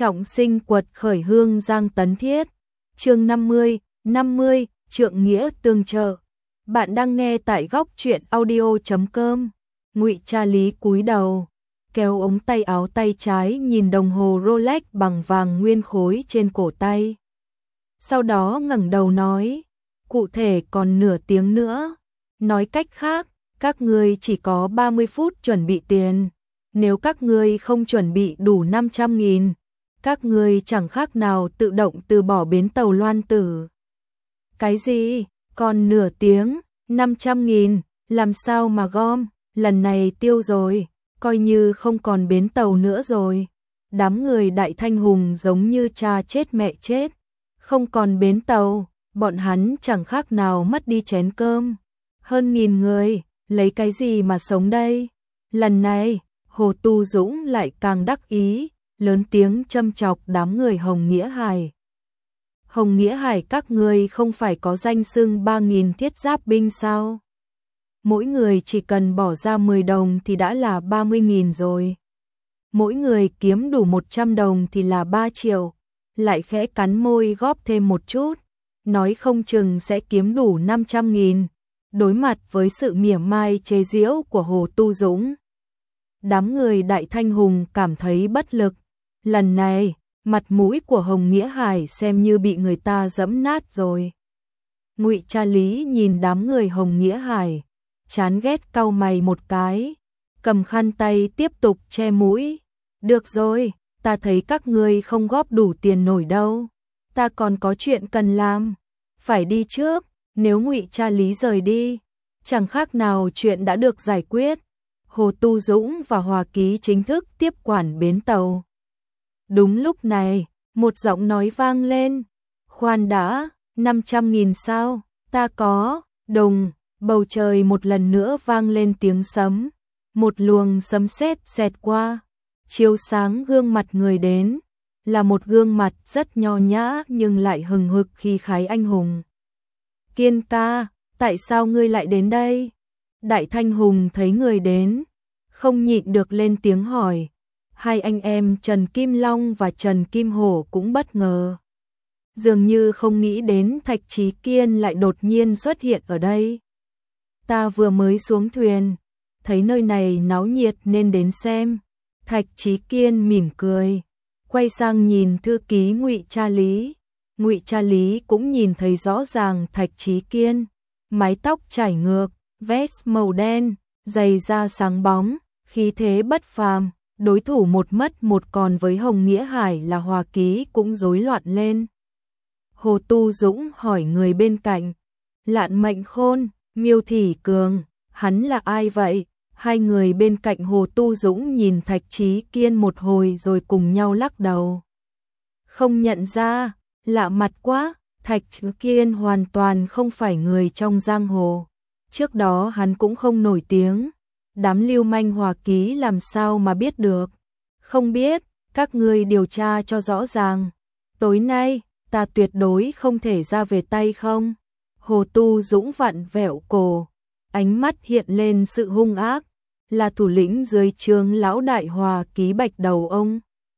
Trọng sinh quật khởi Hương Giang Tấn Thiết. Chương 50, trượng nghĩa tương trợ. Bạn đang nghe tại góc truyện audio.com. Ngụy Cha Lý cúi đầu, kéo ống tay áo tay trái nhìn đồng hồ Rolex bằng vàng nguyên khối trên cổ tay. Sau đó ngẩng đầu nói, cụ thể còn nửa tiếng nữa. Nói cách khác, các ngươi chỉ có 30 phút chuẩn bị tiền. Nếu các ngươi không chuẩn bị đủ 500.000, các ngươi chẳng khác nào tự động từ bỏ bến tàu Loan Tử. Cái gì? Còn nửa tiếng, 500.000, làm sao mà gom, lần này tiêu rồi, coi như không còn bến tàu nữa rồi. Đám người Đại Thanh Hùng giống như cha chết mẹ chết, không còn bến tàu, bọn hắn chẳng khác nào mất đi chén cơm. Hơn 1000 người, lấy cái gì mà sống đây? Lần này, Hồ Tu Dũng lại càng đắc ý, lớn tiếng châm chọc đám người Hồng Nghĩa Hải. Hồng Nghĩa Hải, các ngươi không phải có danh xưng 3000 thiết giáp binh sao? Mỗi người chỉ cần bỏ ra 10 đồng thì đã là 30.000 rồi. Mỗi người kiếm đủ 100 đồng thì là 3 triệu. Lại khẽ cắn môi góp thêm một chút, nói không chừng sẽ kiếm đủ 500.000. Đối mặt với sự mỉa mai chế giễu của Hồ Tu Dũng, đám người Đại Thanh Hùng cảm thấy bất lực. Lần này, mặt mũi của Hồng Nghĩa Hải xem như bị người ta giẫm nát rồi. Ngụy Cha Lý nhìn đám người Hồng Nghĩa Hải, chán ghét cau mày một cái, cầm khăn tay tiếp tục che mũi. Được rồi, ta thấy các ngươi không góp đủ tiền nổi đâu. Ta còn có chuyện cần làm, phải đi trước. Nếu Ngụy Cha Lý rời đi, chẳng khác nào chuyện đã được giải quyết. Hồ Tu Dũng và Hòa Ký chính thức tiếp quản bến tàu. Đúng lúc này, một giọng nói vang lên. Khoan đã, 500.000 sao? Ta có. Đùng, bầu trời một lần nữa vang lên tiếng sấm. Một luồng sấm sét xẹt qua, chiếu sáng gương mặt người đến. Là một gương mặt rất nho nhã nhưng lại hừng hực khí khái anh hùng. Kiên ca, tại sao ngươi lại đến đây? Đại Thanh Hùng thấy người đến, không nhịn được lên tiếng hỏi. Hai anh em Trần Kim Long và Trần Kim Hổ cũng bất ngờ. Dường như không nghĩ đến Thạch Chí Kiên lại đột nhiên xuất hiện ở đây. Ta vừa mới xuống thuyền, thấy nơi này náo nhiệt nên đến xem. Thạch Chí Kiên mỉm cười, quay sang nhìn thư ký Ngụy Cha Lý. Ngụy Cha Lý cũng nhìn thấy rõ ràng Thạch Chí Kiên, mái tóc chải ngược, vest màu đen, giày da sáng bóng, khí thế bất phàm. Đối thủ một mất một, còn với Hồng Nghĩa Hải là Hòa Ký cũng rối loạn lên. Hồ Tu Dũng hỏi người bên cạnh, Lạn Mệnh Khôn, Miêu Thị Cường, hắn là ai vậy? Hai người bên cạnh Hồ Tu Dũng nhìn Thạch Chí Kiên một hồi rồi cùng nhau lắc đầu. Không nhận ra, lạ mặt quá. Thạch Chí Kiên hoàn toàn không phải người trong giang hồ. Trước đó hắn cũng không nổi tiếng. Đám lưu manh Hòa Ký làm sao mà biết được? Không biết, các ngươi điều tra cho rõ ràng. Tối nay, ta tuyệt đối không thể ra về tay không? Hồ Tu Dũng vặn vẹo cổ, ánh mắt hiện lên sự hung ác. Là thủ lĩnh dưới trướng lão đại Hòa Ký Bạch Đầu ông.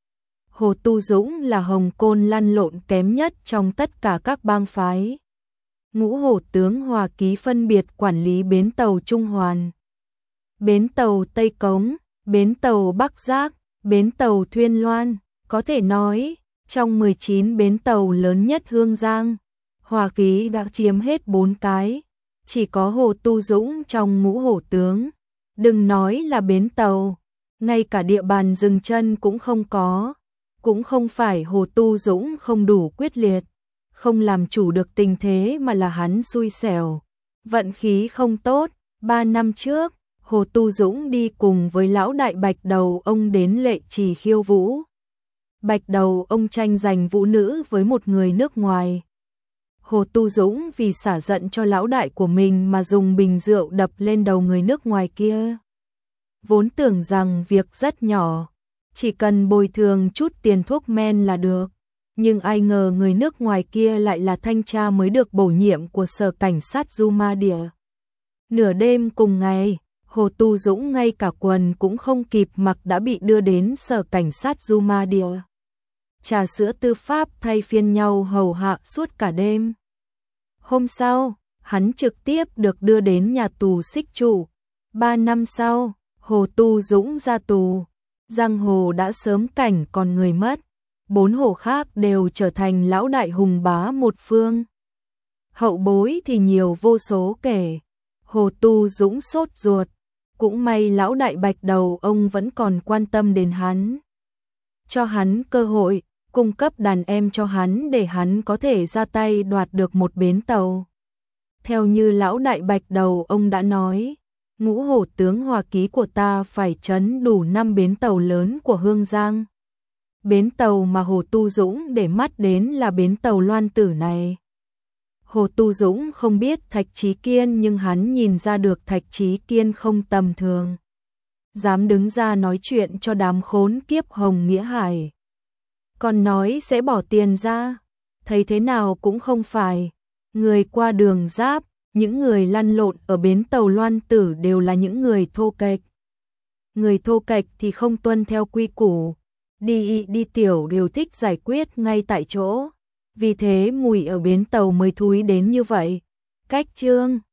Hồ Tu Dũng là hồng côn lăn lộn kém nhất trong tất cả các bang phái. Ngũ hổ tướng Hòa Ký phân biệt quản lý bến tàu Trung Hoàn, bến tàu Tây Cống, bến tàu Bắc Giác, bến tàu Thuyên Loan. Có thể nói, trong 19 bến tàu lớn nhất Hương Giang, Hòa Ký đã chiếm hết 4 cái. Chỉ có Hồ Tu Dũng trong ngũ hổ tướng, đừng nói là bến tàu, ngay cả địa bàn dừng chân cũng không có. Cũng không phải Hồ Tu Dũng không đủ quyết liệt, không làm chủ được tình thế, mà là hắn xui xẻo, vận khí không tốt. 3 năm trước, Hồ Tu Dũng đi cùng với lão đại Bạch Đầu ông đến Lệ Trì khiêu vũ. Bạch Đầu ông tranh giành vũ nữ với một người nước ngoài. Hồ Tu Dũng vì xả giận cho lão đại của mình mà dùng bình rượu đập lên đầu người nước ngoài kia. Vốn tưởng rằng việc rất nhỏ, chỉ cần bồi thường chút tiền thuốc men là được. Nhưng ai ngờ người nước ngoài kia lại là thanh tra mới được bổ nhiệm của Sở Cảnh sát Duma Địa. Nửa đêm cùng ngày, Hồ Tu Dũng ngay cả quần cũng không kịp mặc đã bị đưa đến Sở Cảnh sát Duma Địa. trà sữa tư pháp thay phiên nhau hầu hạ suốt cả đêm. Hôm sau, hắn trực tiếp được đưa đến nhà tù Xích Trụ. 3 năm sau, Hồ Tu Dũng ra tù. Giang hồ đã sớm cảnh còn người mất. 4 hồ khác đều trở thành lão đại hùng bá một phương. Hậu bối thì nhiều vô số kể. Hồ Tu Dũng sốt ruột. Cũng may lão đại Bạch Đầu ông vẫn còn quan tâm đến hắn. Cho hắn cơ hội, cung cấp đàn em cho hắn để hắn có thể ra tay đoạt được một bến tàu. Theo như lão đại Bạch Đầu ông đã nói, Ngũ Hổ tướng Hòa Ký của ta phải trấn đủ 5 bến tàu lớn của Hương Giang. Bến tàu mà Hồ Tu Dũng để mắt đến là bến tàu Loan Tử này. Hồ Tu Dũng không biết Thạch Chí Kiên nhưng hắn nhìn ra được Thạch Chí Kiên không tầm thường. Dám đứng ra nói chuyện cho đám khốn kiếp Hồng Nghĩa Hải. Còn nói sẽ bỏ tiền ra, thấy thế nào cũng không phải. Người qua đường giáp, những người lăn lộn ở bến tàu Loan Tử đều là những người thô kệch. Người thô kệch thì không tuân theo quy củ, đi tiểu đều thích giải quyết ngay tại chỗ. Vì thế Mùi ở bến tàu mới thúi đến như vậy. Cách chương